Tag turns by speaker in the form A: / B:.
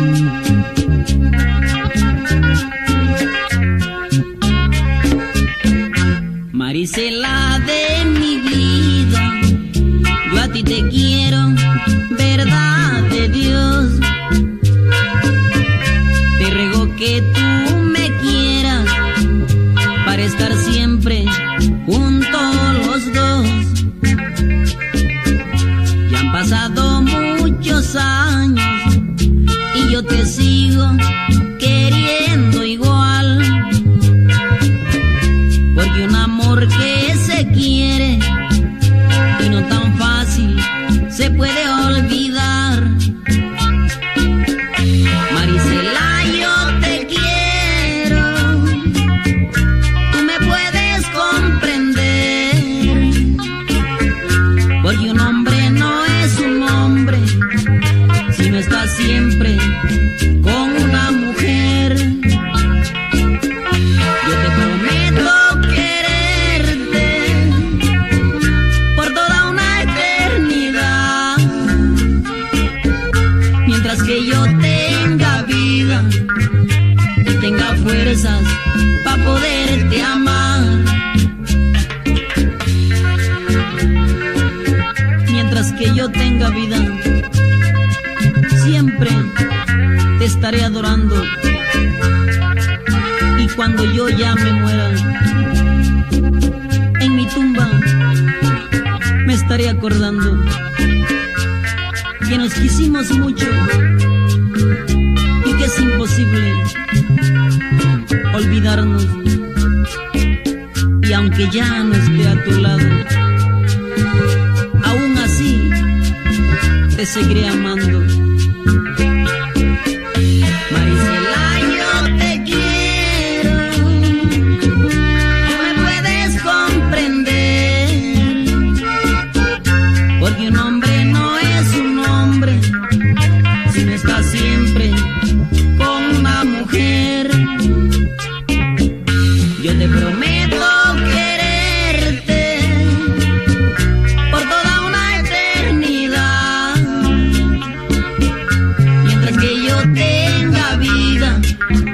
A: Marisela de mi vida, yo a ti te quiero, verdad de Dios. Te ruego que tú me quieras para estar siempre juntos los dos. Ya han pasado muchos años y yo te sigo queriendo igual, porque un amor que se quiere y no tan fácil se puede olvidar. Marisela, yo te quiero, tú me puedes comprender, porque un hombre no es un hombre si no está siempre con una mujer. Yo te prometo quererte por toda una eternidad, mientras que yo tenga vida y tenga fuerzas para poderte amar. Mientras que yo tenga vida, siempre te estaré adorando. Y cuando yo ya me muera, en mi tumba me estaré acordando que nos quisimos mucho y que es imposible olvidarnos. Y aunque ya no esté a tu lado, aún así te seguiré amando. Marisela, yo te quiero, tú me puedes comprender, porque un hombre no es un hombre si no está siempre con una mujer. Yo te prometo quererte por toda una eternidad, mientras que yo tenga vida